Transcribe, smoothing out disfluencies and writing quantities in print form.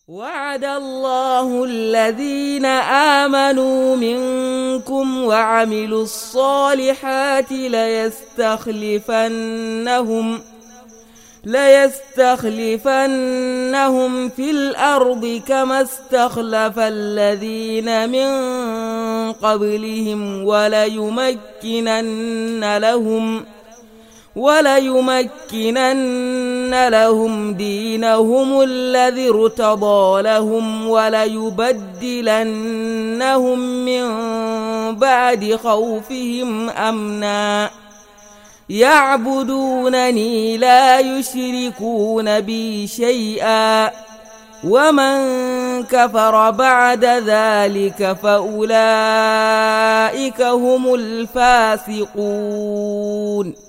وعد الله الذين آمنوا منكم وعملوا الصالحات ليستخلفنهم في الأرض كما استخلف الذين من قبلهم وليمكنن لهم دينهم الذي ارتضى لهم وليبدلنهم من بعد خوفهم أمنا يعبدونني لا يشركون بي شيئا ومن كفر بعد ذلك فأولئك هم الفاسقون.